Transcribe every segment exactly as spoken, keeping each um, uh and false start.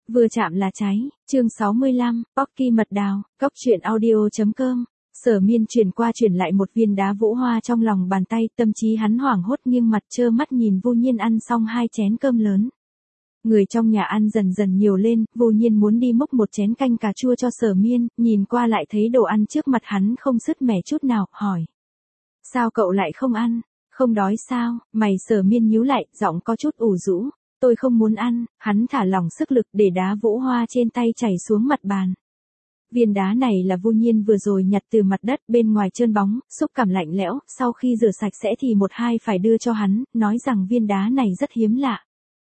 Vừa chạm là cháy, chương sáu mươi lăm, Pocky mật đào, cốc truyện audio.com. Sở Miên chuyển qua chuyển lại một viên đá vũ hoa trong lòng bàn tay, tâm trí hắn hoảng hốt nghiêng mặt trơ mắt nhìn Vu Nhiên ăn xong hai chén cơm lớn. Người trong nhà ăn dần dần nhiều lên, Vu Nhiên muốn đi múc một chén canh cà chua cho Sở Miên, nhìn qua lại thấy đồ ăn trước mặt hắn không sứt mẻ chút nào, hỏi. Sao cậu lại không ăn? Không đói sao? Mày Sở Miên nhíu lại, giọng có chút ủ rũ. Tôi không muốn ăn, hắn thả lỏng sức lực để đá vũ hoa trên tay chảy xuống mặt bàn. Viên đá này là Vu Nhiên vừa rồi nhặt từ mặt đất, bên ngoài trơn bóng, xúc cảm lạnh lẽo, sau khi rửa sạch sẽ thì một hai phải đưa cho hắn, nói rằng viên đá này rất hiếm lạ.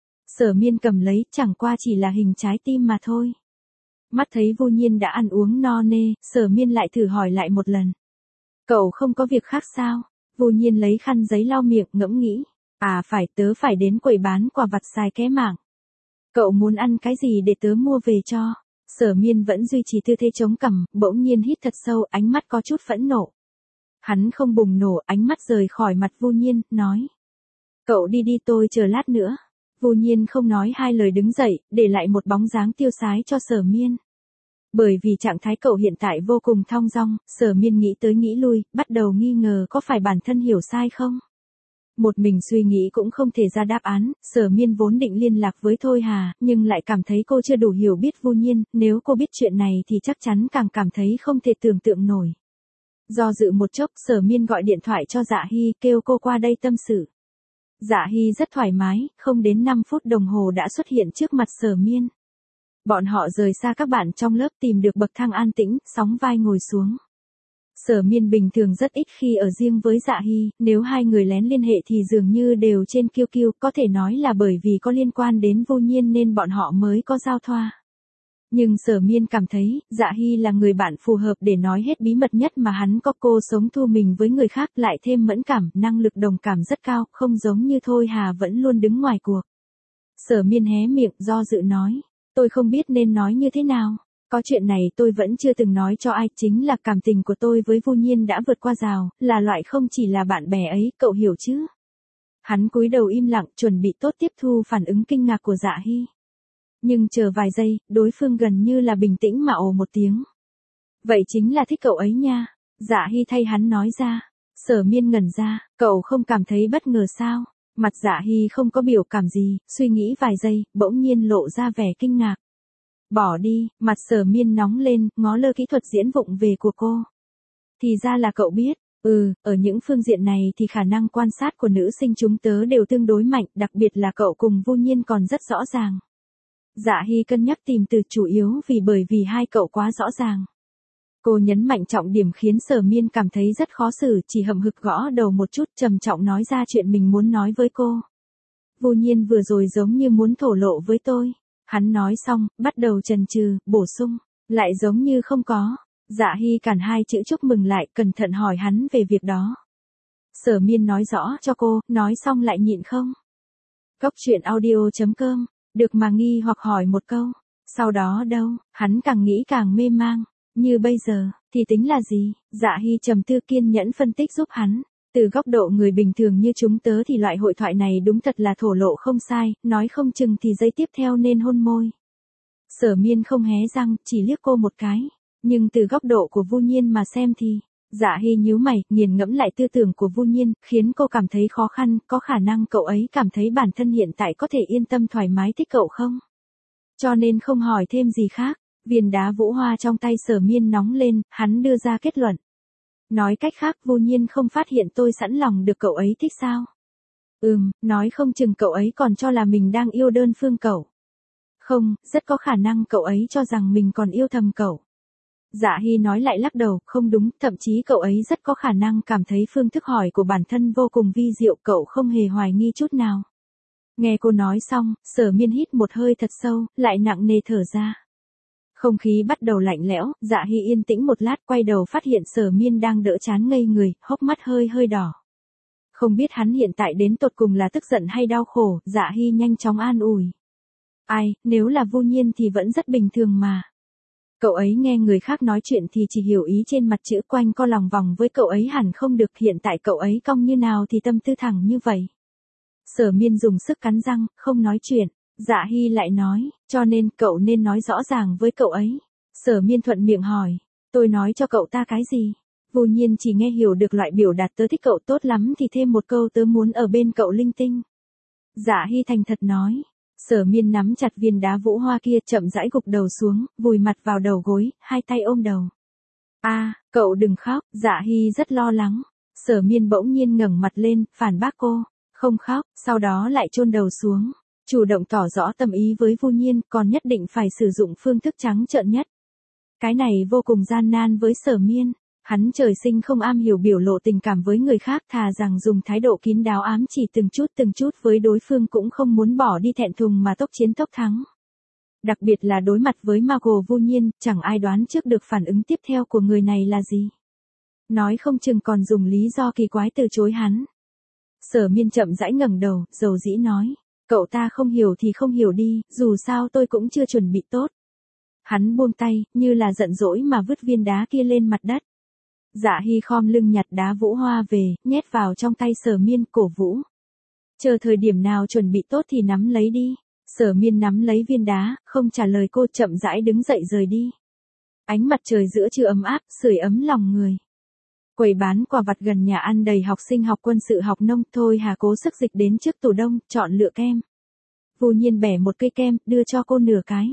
Sở Miên cầm lấy, chẳng qua chỉ là hình trái tim mà thôi. Mắt thấy Vu Nhiên đã ăn uống no nê, Sở Miên lại thử hỏi lại một lần. Cậu không có việc khác sao? Vu Nhiên lấy khăn giấy lau miệng, ngẫm nghĩ. À phải, tớ phải đến quầy bán quà vặt xài ké mạng. Cậu muốn ăn cái gì để tớ mua về cho? Sở Miên vẫn duy trì tư thế chống cằm, bỗng nhiên hít thật sâu, ánh mắt có chút phẫn nộ. Hắn không bùng nổ, ánh mắt rời khỏi mặt Vu Nhiên, nói. Cậu đi đi, tôi chờ lát nữa. Vu Nhiên không nói hai lời đứng dậy, để lại một bóng dáng tiêu sái cho Sở Miên. Bởi vì trạng thái cậu hiện tại vô cùng thong dong, Sở Miên nghĩ tới nghĩ lui, bắt đầu nghi ngờ có phải bản thân hiểu sai không? Một mình suy nghĩ cũng không thể ra đáp án, Sở Miên vốn định liên lạc với Thôi Hà, nhưng lại cảm thấy cô chưa đủ hiểu biết Vu Nhiên, nếu cô biết chuyện này thì chắc chắn càng cảm thấy không thể tưởng tượng nổi. Do dự một chốc, Sở Miên gọi điện thoại cho Dạ Hy, kêu cô qua đây tâm sự. Dạ Hy rất thoải mái, không đến năm phút đồng hồ đã xuất hiện trước mặt Sở Miên. Bọn họ rời xa các bạn trong lớp, tìm được bậc thang an tĩnh, sóng vai ngồi xuống. Sở Miên bình thường rất ít khi ở riêng với Dạ Hy, nếu hai người lén liên hệ thì dường như đều trên kiu kiu, có thể nói là bởi vì có liên quan đến Vu Nhiên nên bọn họ mới có giao thoa. Nhưng Sở Miên cảm thấy, Dạ Hy là người bạn phù hợp để nói hết bí mật nhất mà hắn có. Cô sống thu mình với người khác, lại thêm mẫn cảm, năng lực đồng cảm rất cao, không giống như Thôi Hà vẫn luôn đứng ngoài cuộc. Sở Miên hé miệng do dự nói, tôi không biết nên nói như thế nào. Có chuyện này tôi vẫn chưa từng nói cho ai, chính là cảm tình của tôi với Vu Nhiên đã vượt qua rào, là loại không chỉ là bạn bè ấy, cậu hiểu chứ? Hắn cúi đầu im lặng, chuẩn bị tốt tiếp thu phản ứng kinh ngạc của Dạ Hy. Nhưng chờ vài giây, đối phương gần như là bình tĩnh mà ồ một tiếng. Vậy chính là thích cậu ấy nha. Dạ Hy thay hắn nói ra. Sở Miên ngẩn ra, cậu không cảm thấy bất ngờ sao? Mặt Dạ Hy không có biểu cảm gì, suy nghĩ vài giây, bỗng nhiên lộ ra vẻ kinh ngạc. Bỏ đi, mặt Sở Miên nóng lên, ngó lơ kỹ thuật diễn vụng về của cô. Thì ra là cậu biết, ừ, ở những phương diện này thì khả năng quan sát của nữ sinh chúng tớ đều tương đối mạnh, đặc biệt là cậu cùng Vu Nhiên còn rất rõ ràng. Dạ Hy cân nhắc tìm từ chủ yếu vì bởi vì hai cậu quá rõ ràng. Cô nhấn mạnh trọng điểm khiến Sở Miên cảm thấy rất khó xử, chỉ hậm hực gõ đầu một chút, trầm trọng nói ra chuyện mình muốn nói với cô. Vu Nhiên vừa rồi giống như muốn thổ lộ với tôi. Hắn nói xong, bắt đầu chần chừ, bổ sung, lại giống như không có. Dạ Hy cản hai chữ chúc mừng lại, cẩn thận hỏi hắn về việc đó. Sở Miên nói rõ cho cô, nói xong lại nhịn không. Cốc truyện audio.com, được mà nghi hoặc hỏi một câu. Sau đó đâu, hắn càng nghĩ càng mê mang. Như bây giờ, thì tính là gì? Dạ Hy trầm tư kiên nhẫn phân tích giúp hắn. Từ góc độ người bình thường như chúng tớ thì loại hội thoại này đúng thật là thổ lộ không sai, nói không chừng thì giây tiếp theo nên hôn môi. Sở Miên không hé răng, chỉ liếc cô một cái. Nhưng từ góc độ của Vu Nhiên mà xem thì, Dạ Hy nhíu mày, nghiền ngẫm lại tư tưởng của Vu Nhiên, khiến cô cảm thấy khó khăn, có khả năng cậu ấy cảm thấy bản thân hiện tại có thể yên tâm thoải mái thích cậu không? Cho nên không hỏi thêm gì khác, viên đá vũ hoa trong tay Sở Miên nóng lên, hắn đưa ra kết luận. Nói cách khác, Vu Nhiên không phát hiện tôi sẵn lòng được cậu ấy thích sao? Ừm, nói không chừng cậu ấy còn cho là mình đang yêu đơn phương cậu. Không, rất có khả năng cậu ấy cho rằng mình còn yêu thầm cậu. Dạ Hy nói lại lắc đầu, không đúng, thậm chí cậu ấy rất có khả năng cảm thấy phương thức hỏi của bản thân vô cùng vi diệu, cậu không hề hoài nghi chút nào. Nghe cô nói xong, Sở Miên hít một hơi thật sâu, lại nặng nề thở ra. Không khí bắt đầu lạnh lẽo, Dạ Hy yên tĩnh một lát, quay đầu phát hiện Sở Miên đang đỡ chán ngây người, hốc mắt hơi hơi đỏ. Không biết hắn hiện tại đến tột cùng là tức giận hay đau khổ, Dạ Hy nhanh chóng an ủi. Ai, nếu là Vu Nhiên thì vẫn rất bình thường mà. Cậu ấy nghe người khác nói chuyện thì chỉ hiểu ý trên mặt chữ, quanh co lòng vòng với cậu ấy hẳn không được, hiện tại cậu ấy cong như nào thì tâm tư thẳng như vậy. Sở Miên dùng sức cắn răng, không nói chuyện. Dạ Hy lại nói, cho nên cậu nên nói rõ ràng với cậu ấy. Sở Miên thuận miệng hỏi, tôi nói cho cậu ta cái gì? Vô Nhiên chỉ nghe hiểu được loại biểu đạt tớ thích cậu tốt lắm thì thêm một câu tớ muốn ở bên cậu linh tinh. Dạ Hy thành thật nói. Sở Miên nắm chặt viên đá vũ hoa kia chậm rãi gục đầu xuống, vùi mặt vào đầu gối, hai tay ôm đầu. A, à, cậu đừng khóc, Dạ Hy rất lo lắng. Sở Miên bỗng nhiên ngẩng mặt lên, phản bác cô, không khóc, sau đó lại chôn đầu xuống, chủ động tỏ rõ tâm ý với Vô Nhiên, còn nhất định phải sử dụng phương thức trắng trợn nhất. Cái này vô cùng gian nan với Sở Miên, hắn trời sinh không am hiểu biểu lộ tình cảm với người khác, thà rằng dùng thái độ kín đáo ám chỉ từng chút từng chút với đối phương cũng không muốn bỏ đi thẹn thùng mà tốc chiến tốc thắng. Đặc biệt là đối mặt với Margot Vô Nhiên, chẳng ai đoán trước được phản ứng tiếp theo của người này là gì. Nói không chừng còn dùng lý do kỳ quái từ chối hắn. Sở Miên chậm rãi ngẩng đầu, dầu dĩ nói, cậu ta không hiểu thì không hiểu đi, dù sao tôi cũng chưa chuẩn bị tốt. Hắn buông tay, như là giận dỗi mà vứt viên đá kia lên mặt đất. Dạ Hy khom lưng nhặt đá vũ hoa về, nhét vào trong tay Sở Miên, cổ vũ. Chờ thời điểm nào chuẩn bị tốt thì nắm lấy đi. Sở Miên nắm lấy viên đá, không trả lời cô, chậm rãi đứng dậy rời đi. Ánh mặt trời giữa trưa ấm áp, sưởi ấm lòng người. Quầy bán quà vặt gần nhà ăn đầy học sinh học quân sự học nông, Thôi Hà cố sức dịch đến trước tủ đông, chọn lựa kem. Vô Nhiên bẻ một cây kem, đưa cho cô nửa cái.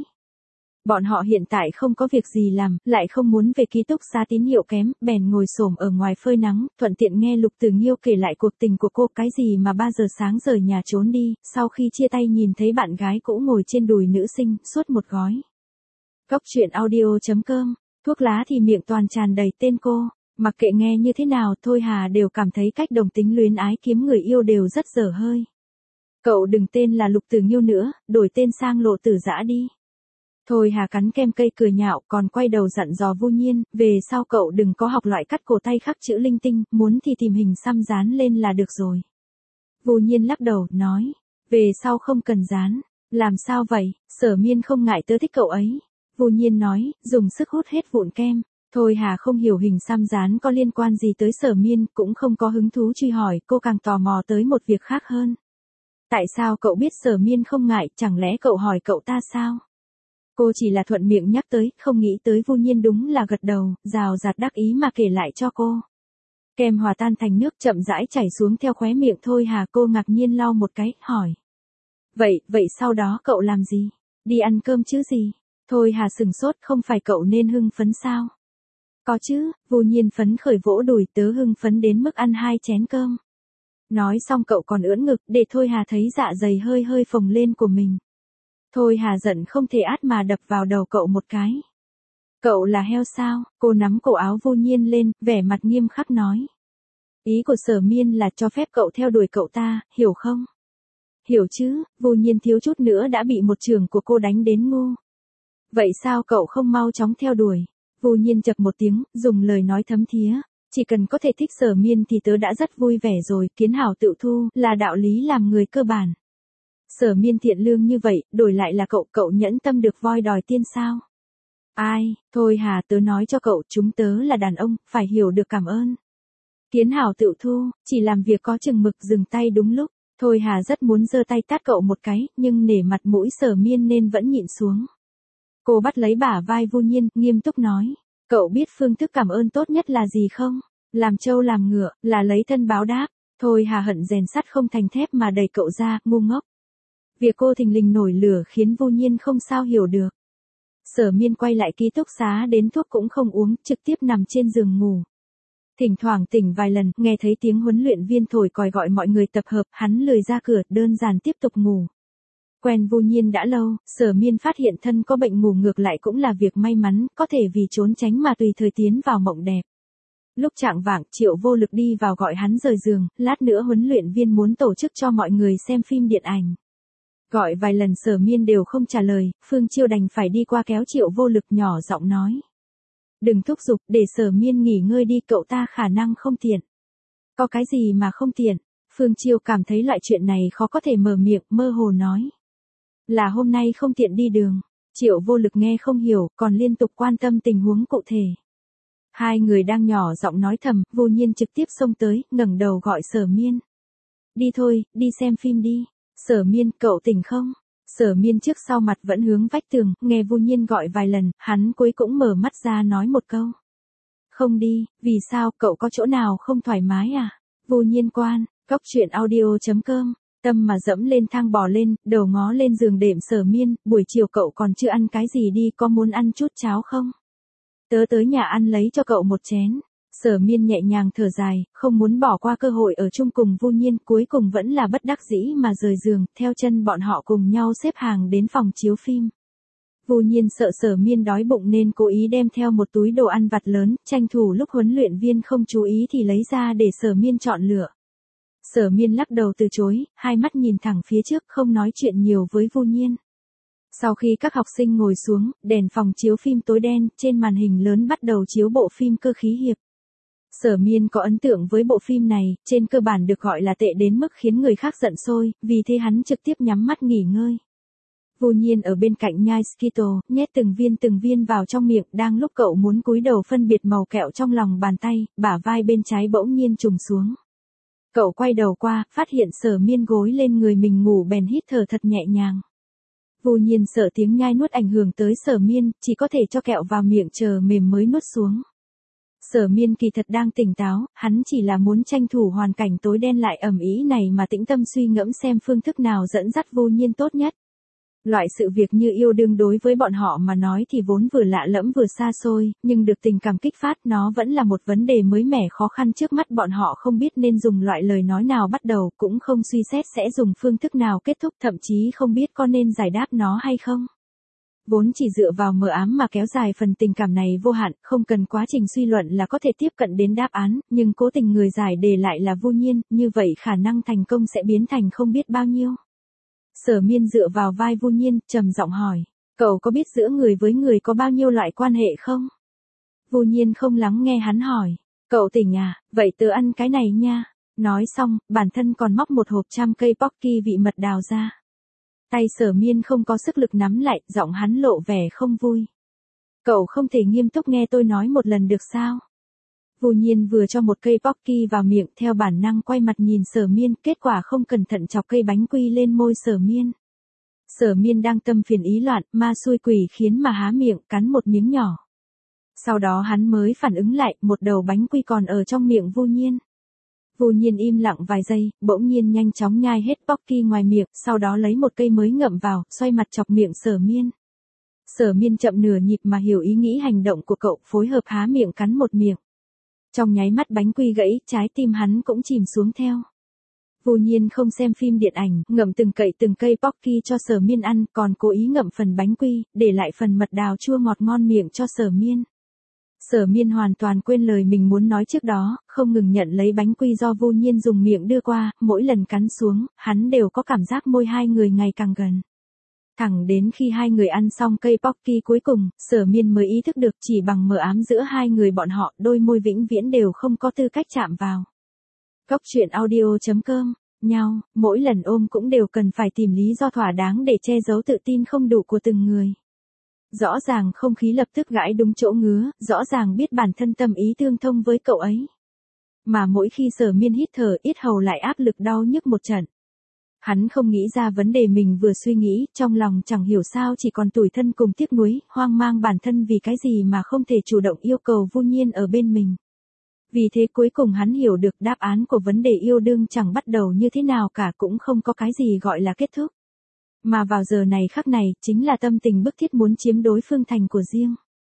Bọn họ hiện tại không có việc gì làm, lại không muốn về ký túc xá tín hiệu kém, bèn ngồi xổm ở ngoài phơi nắng, thuận tiện nghe Lục Tử Nghiêu kể lại cuộc tình của cô, cái gì mà ba giờ sáng rời nhà trốn đi, sau khi chia tay nhìn thấy bạn gái cũ ngồi trên đùi nữ sinh, suốt một gói. Góc truyện audio chấm com, thuốc lá thì miệng toàn tràn đầy tên cô, mặc kệ nghe như thế nào, Thôi Hà đều cảm thấy cách đồng tính luyến ái kiếm người yêu đều rất dở hơi. Cậu đừng tên là Lục Tử Nghiêu nữa, đổi tên sang Lộ Tử Dã đi. Thôi Hà cắn kem cây cười nhạo, còn quay đầu dặn dò Vô Nhiên, về sau cậu đừng có học loại cắt cổ tay khắc chữ linh tinh, muốn thì tìm hình xăm dán lên là được rồi. Vô Nhiên lắc đầu, nói, về sau không cần dán. Làm sao vậy? Sở Miên không ngại tớ thích cậu ấy. Vô Nhiên nói, dùng sức hút hết vụn kem. Thôi Hà không hiểu hình xăm dán có liên quan gì tới Sở Miên, cũng không có hứng thú truy hỏi, cô càng tò mò tới một việc khác hơn. Tại sao cậu biết Sở Miên không ngại, chẳng lẽ cậu hỏi cậu ta sao? Cô chỉ là thuận miệng nhắc tới, không nghĩ tới Vô Nhiên đúng là gật đầu, rào rạt đắc ý mà kể lại cho cô. Kem hòa tan thành nước chậm rãi chảy xuống theo khóe miệng Thôi Hà, cô ngạc nhiên lau một cái, hỏi. Vậy, vậy sau đó cậu làm gì? Đi ăn cơm chứ gì? Thôi Hà sừng sốt, không phải cậu nên hưng phấn sao? Có chứ, Vô Nhiên phấn khởi vỗ đùi, tớ hưng phấn đến mức ăn hai chén cơm. Nói xong cậu còn ưỡn ngực, để Thôi Hà thấy dạ dày hơi hơi phồng lên của mình. Thôi Hà giận không thể át mà đập vào đầu cậu một cái. Cậu là heo sao? Cô nắm cổ áo Vô Nhiên lên, vẻ mặt nghiêm khắc nói. Ý của Sở Miên là cho phép cậu theo đuổi cậu ta, hiểu không? Hiểu chứ, Vô Nhiên thiếu chút nữa đã bị một chưởng của cô đánh đến ngu. Vậy sao cậu không mau chóng theo đuổi? Vô Nhiên chậc một tiếng, dùng lời nói thấm thía. Chỉ cần có thể thích Sở Miên thì tớ đã rất vui vẻ rồi, kiến hảo tự thu, là đạo lý làm người cơ bản. Sở Miên thiện lương như vậy, đổi lại là cậu, cậu nhẫn tâm được voi đòi tiên sao? Ai, Thôi Hà, tớ nói cho cậu, chúng tớ là đàn ông, phải hiểu được cảm ơn. Kiến hảo tự thu, chỉ làm việc có chừng mực, dừng tay đúng lúc. Thôi Hà rất muốn giơ tay tát cậu một cái, nhưng nể mặt mũi Sở Miên nên vẫn nhịn xuống. Cô bắt lấy bả vai Vô Nhiên, nghiêm túc nói. Cậu biết phương thức cảm ơn tốt nhất là gì không? Làm trâu làm ngựa, là lấy thân báo đáp. Thôi Hà hận rèn sắt không thành thép mà đẩy cậu ra, ngu ngốc. Việc cô thình lình nổi lửa khiến Vô Nhiên không sao hiểu được. Sở Miên quay lại ký túc xá, đến thuốc cũng không uống, trực tiếp nằm trên giường ngủ. Thỉnh thoảng tỉnh vài lần, nghe thấy tiếng huấn luyện viên thổi còi gọi mọi người tập hợp, hắn lười ra cửa, đơn giản tiếp tục ngủ. Quen Vô Nhiên đã lâu, Sở Miên phát hiện thân có bệnh ngủ ngược lại cũng là việc may mắn, có thể vì trốn tránh mà tùy thời tiến vào mộng đẹp. Lúc chạng vạng, Triệu Vô Lực đi vào gọi hắn rời giường, lát nữa huấn luyện viên muốn tổ chức cho mọi người xem phim điện ảnh. Gọi vài lần Sở Miên đều không trả lời, Phương Chiêu đành phải đi qua kéo Triệu Vô Lực, nhỏ giọng nói. Đừng thúc giục, để Sở Miên nghỉ ngơi đi, cậu ta khả năng không tiện. Có cái gì mà không tiện? Phương Chiêu cảm thấy loại chuyện này khó có thể mở miệng, mơ hồ nói. Là hôm nay không tiện đi đường. Triệu Vô Lực nghe không hiểu, còn liên tục quan tâm tình huống cụ thể. Hai người đang nhỏ giọng nói thầm, Vô Nhiên trực tiếp xông tới, ngẩng đầu gọi Sở Miên. Đi thôi, đi xem phim đi. Sở Miên, cậu tỉnh không? Sở Miên trước sau mặt vẫn hướng vách tường, nghe Vu Nhiên gọi vài lần, hắn cuối cũng mở mắt ra nói một câu. Không đi, vì sao, cậu có chỗ nào không thoải mái à? Vu Nhiên quan, cóc truyện audio chấm com. Tâm mà dẫm lên thang bò lên, đầu ngó lên giường đệm Sở Miên, buổi chiều cậu còn chưa ăn cái gì đi, có muốn ăn chút cháo không? Tớ tới nhà ăn lấy cho cậu một chén. Sở Miên nhẹ nhàng thở dài, không muốn bỏ qua cơ hội ở chung cùng Vu Nhiên, cuối cùng vẫn là bất đắc dĩ mà rời giường, theo chân bọn họ cùng nhau xếp hàng đến phòng chiếu phim. Vu Nhiên sợ Sở Miên đói bụng nên cố ý đem theo một túi đồ ăn vặt lớn, tranh thủ lúc huấn luyện viên không chú ý thì lấy ra để Sở Miên chọn lựa. Sở Miên lắc đầu từ chối, hai mắt nhìn thẳng phía trước không nói chuyện nhiều với Vu Nhiên. Sau khi các học sinh ngồi xuống, đèn phòng chiếu phim tối đen, trên màn hình lớn bắt đầu chiếu bộ phim Cơ khí hiệp. Sở Miên có ấn tượng với bộ phim này, trên cơ bản được gọi là tệ đến mức khiến người khác giận sôi, vì thế hắn trực tiếp nhắm mắt nghỉ ngơi. Vu Nhiên ở bên cạnh nhai Skittle, nhét từng viên từng viên vào trong miệng, đang lúc cậu muốn cúi đầu phân biệt màu kẹo trong lòng bàn tay, bả vai bên trái bỗng nhiên trùng xuống. Cậu quay đầu qua, phát hiện Sở Miên gối lên người mình ngủ bèn hít thở thật nhẹ nhàng. Vu Nhiên sợ tiếng nhai nuốt ảnh hưởng tới Sở Miên, chỉ có thể cho kẹo vào miệng chờ mềm mới nuốt xuống. Sở Miên kỳ thật đang tỉnh táo, hắn chỉ là muốn tranh thủ hoàn cảnh tối đen lại ầm ĩ này mà tĩnh tâm suy ngẫm xem phương thức nào dẫn dắt Vu Nhiên tốt nhất. Loại sự việc như yêu đương đối với bọn họ mà nói thì vốn vừa lạ lẫm vừa xa xôi, nhưng được tình cảm kích phát nó vẫn là một vấn đề mới mẻ khó khăn trước mắt, bọn họ không biết nên dùng loại lời nói nào bắt đầu, cũng không suy xét sẽ dùng phương thức nào kết thúc, thậm chí không biết có nên giải đáp nó hay không. Vốn chỉ dựa vào mờ ám mà kéo dài phần tình cảm này vô hạn, không cần quá trình suy luận là có thể tiếp cận đến đáp án, nhưng cố tình người giải đề lại là Vu Nhiên, như vậy khả năng thành công sẽ biến thành không biết bao nhiêu. Sở Miên dựa vào vai Vu Nhiên, trầm giọng hỏi, cậu có biết giữa người với người có bao nhiêu loại quan hệ không? Vu Nhiên không lắng nghe hắn hỏi, cậu tỉnh à, vậy tớ ăn cái này nha. Nói xong, bản thân còn móc một hộp trăm cây Pocky vị mật đào ra. Tay Sở Miên không có sức lực nắm lại, giọng hắn lộ vẻ không vui. Cậu không thể nghiêm túc nghe tôi nói một lần được sao? Vu Nhiên vừa cho một cây Pocky vào miệng, theo bản năng quay mặt nhìn Sở Miên, kết quả không cẩn thận chọc cây bánh quy lên môi Sở Miên. Sở Miên đang tâm phiền ý loạn, ma xui quỷ khiến mà há miệng, cắn một miếng nhỏ. Sau đó hắn mới phản ứng lại, một đầu bánh quy còn ở trong miệng Vu Nhiên. Vu Nhiên im lặng vài giây, bỗng nhiên nhanh chóng nhai hết Pocky ngoài miệng, sau đó lấy một cây mới ngậm vào, xoay mặt chọc miệng Sở Miên. Sở Miên chậm nửa nhịp mà hiểu ý nghĩ hành động của cậu, phối hợp há miệng cắn một miệng. Trong nháy mắt bánh quy gãy, trái tim hắn cũng chìm xuống theo. Vu Nhiên không xem phim điện ảnh, ngậm từng cậy từng cây Pocky cho Sở Miên ăn, còn cố ý ngậm phần bánh quy, để lại phần mật đào chua ngọt ngon miệng cho Sở Miên. Sở Miên hoàn toàn quên lời mình muốn nói trước đó, không ngừng nhận lấy bánh quy do Vu Nhiên dùng miệng đưa qua, mỗi lần cắn xuống, hắn đều có cảm giác môi hai người ngày càng gần. Thẳng đến khi hai người ăn xong cây Pocky cuối cùng, Sở Miên mới ý thức được chỉ bằng mờ ám giữa hai người bọn họ, đôi môi vĩnh viễn đều không có tư cách chạm vào. Cóc truyện audio chấm com, nhau, mỗi lần ôm cũng đều cần phải tìm lý do thỏa đáng để che giấu tự tin không đủ của từng người. Rõ ràng không khí lập tức gãi đúng chỗ ngứa, rõ ràng biết bản thân tâm ý tương thông với cậu ấy. Mà mỗi khi Sở Miên hít thở, yết hầu lại áp lực đau nhức một trận. Hắn không nghĩ ra vấn đề mình vừa suy nghĩ, trong lòng chẳng hiểu sao chỉ còn tủi thân cùng tiếc nuối, hoang mang bản thân vì cái gì mà không thể chủ động yêu cầu Vu Nhiên ở bên mình. Vì thế cuối cùng hắn hiểu được đáp án của vấn đề yêu đương chẳng bắt đầu như thế nào cả, cũng không có cái gì gọi là kết thúc. Mà vào giờ này khắc này, chính là tâm tình bức thiết muốn chiếm đối phương thành của riêng.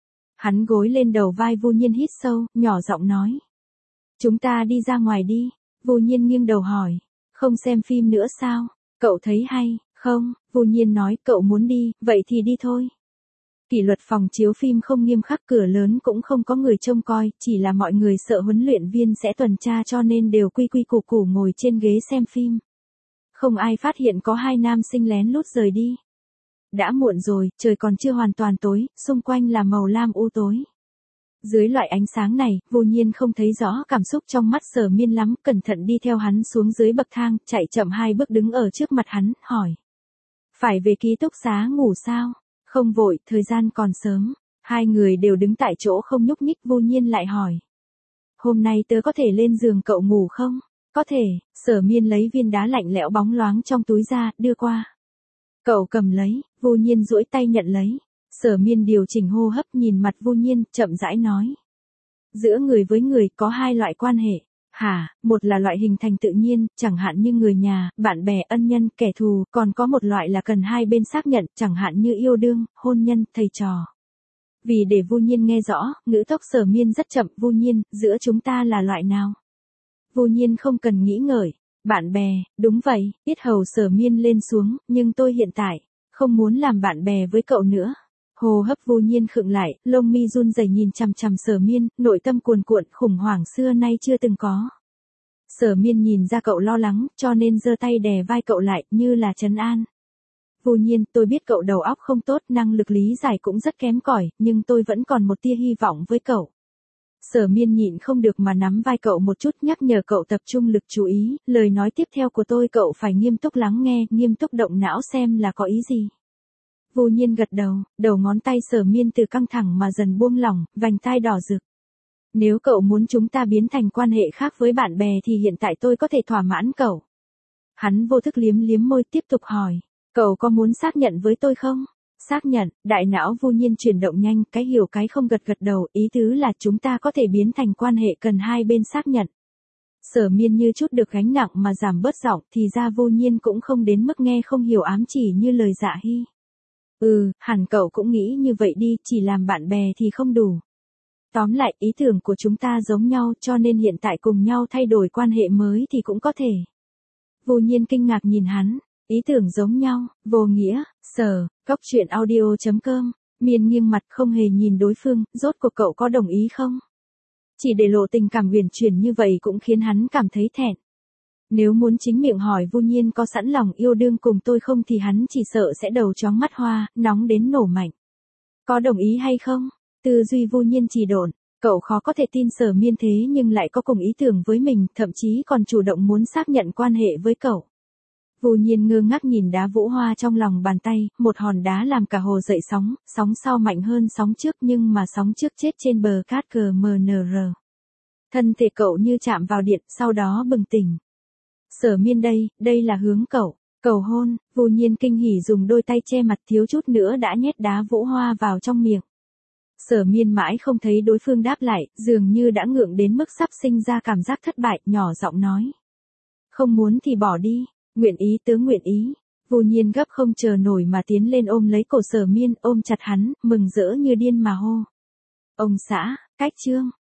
Hắn gối lên đầu vai Vu Nhiên hít sâu, nhỏ giọng nói. Chúng ta đi ra ngoài đi. Vu Nhiên nghiêng đầu hỏi. Không xem phim nữa sao? Cậu thấy hay, không? Vu Nhiên nói, cậu muốn đi, vậy thì đi thôi. Kỷ luật phòng chiếu phim không nghiêm khắc, cửa lớn cũng không có người trông coi, chỉ là mọi người sợ huấn luyện viên sẽ tuần tra cho nên đều quy quy củ củ ngồi trên ghế xem phim. Không ai phát hiện có hai nam sinh lén lút rời đi. Đã muộn rồi, trời còn chưa hoàn toàn tối, xung quanh là màu lam u tối. Dưới loại ánh sáng này, Vu Nhiên không thấy rõ cảm xúc trong mắt Sở Miên lắm, cẩn thận đi theo hắn xuống dưới bậc thang, chạy chậm hai bước đứng ở trước mặt hắn, hỏi. Phải về ký túc xá ngủ sao? Không vội, thời gian còn sớm. Hai người đều đứng tại chỗ không nhúc nhích, Vu Nhiên lại hỏi. Hôm nay tớ có thể lên giường cậu ngủ không? Có thể. Sở Miên lấy viên đá lạnh lẽo bóng loáng trong túi ra, đưa qua. Cậu cầm lấy, Vu Nhiên duỗi tay nhận lấy. Sở Miên điều chỉnh hô hấp nhìn mặt Vu Nhiên, chậm rãi nói. Giữa người với người có hai loại quan hệ. Hả, một là loại hình thành tự nhiên, chẳng hạn như người nhà, bạn bè, ân nhân, kẻ thù, còn có một loại là cần hai bên xác nhận, chẳng hạn như yêu đương, hôn nhân, thầy trò. Vì để Vu Nhiên nghe rõ, ngữ tốc Sở Miên rất chậm. Vu Nhiên, giữa chúng ta là loại nào? Vu Nhiên không cần nghĩ ngợi. Bạn bè, đúng vậy, yết hầu Sở Miên lên xuống, nhưng tôi hiện tại, không muốn làm bạn bè với cậu nữa. Hô hấp Vu Nhiên khựng lại, lông mi run rẩy nhìn chằm chằm Sở Miên, nội tâm cuồn cuộn, khủng hoảng xưa nay chưa từng có. Sở Miên nhìn ra cậu lo lắng, cho nên giơ tay đè vai cậu lại, như là trấn an. Vu Nhiên, tôi biết cậu đầu óc không tốt, năng lực lý giải cũng rất kém cỏi, nhưng tôi vẫn còn một tia hy vọng với cậu. Sở Miên nhịn không được mà nắm vai cậu một chút, nhắc nhở cậu tập trung lực chú ý, lời nói tiếp theo của tôi cậu phải nghiêm túc lắng nghe, nghiêm túc động não xem là có ý gì. Vu Nhiên gật đầu, đầu ngón tay Sở Miên từ căng thẳng mà dần buông lỏng, vành tai đỏ rực. Nếu cậu muốn chúng ta biến thành quan hệ khác với bạn bè thì hiện tại tôi có thể thỏa mãn cậu. Hắn vô thức liếm liếm môi tiếp tục hỏi, cậu có muốn xác nhận với tôi không? Xác nhận, đại não Vu Nhiên chuyển động nhanh, cái hiểu cái không gật gật đầu, ý tứ là chúng ta có thể biến thành quan hệ cần hai bên xác nhận. Sở Miên như chút được gánh nặng mà giảm bớt giọng, thì ra Vu Nhiên cũng không đến mức nghe không hiểu ám chỉ như lời Dạ Hy. Ừ, hẳn cậu cũng nghĩ như vậy đi, chỉ làm bạn bè thì không đủ. Tóm lại, ý tưởng của chúng ta giống nhau, cho nên hiện tại cùng nhau thay đổi quan hệ mới thì cũng có thể. Vu Nhiên kinh ngạc nhìn hắn, ý tưởng giống nhau, vô nghĩa, Sở, Cốc Truyện audio chấm com, Miên nghiêng mặt không hề nhìn đối phương, rốt cuộc cậu có đồng ý không? Chỉ để lộ tình cảm uyển chuyển như vậy cũng khiến hắn cảm thấy thẹn. Nếu muốn chính miệng hỏi Vu Nhiên có sẵn lòng yêu đương cùng tôi không thì hắn chỉ sợ sẽ đầu chóng mắt hoa, nóng đến nổ mạnh. Có đồng ý hay không? Tư duy Vu Nhiên trì độn, cậu khó có thể tin Sở Miên thế nhưng lại có cùng ý tưởng với mình, thậm chí còn chủ động muốn xác nhận quan hệ với cậu. Vu Nhiên ngơ ngác nhìn đá vũ hoa trong lòng bàn tay, một hòn đá làm cả hồ dậy sóng, sóng sau mạnh hơn sóng trước nhưng mà sóng trước chết trên bờ cát cờ mờ nờ rờ. Thân thể cậu như chạm vào điện, sau đó bừng tỉnh. Sở Miên đây, đây là hướng cậu, cầu hôn. Vu Nhiên kinh hỉ dùng đôi tay che mặt thiếu chút nữa đã nhét đá vũ hoa vào trong miệng. Sở Miên mãi không thấy đối phương đáp lại, dường như đã ngượng đến mức sắp sinh ra cảm giác thất bại, nhỏ giọng nói. Không muốn thì bỏ đi, nguyện ý tớ nguyện ý. Vu Nhiên gấp không chờ nổi mà tiến lên ôm lấy cổ Sở Miên, ôm chặt hắn, mừng rỡ như điên mà hô. Ông xã, cách chương.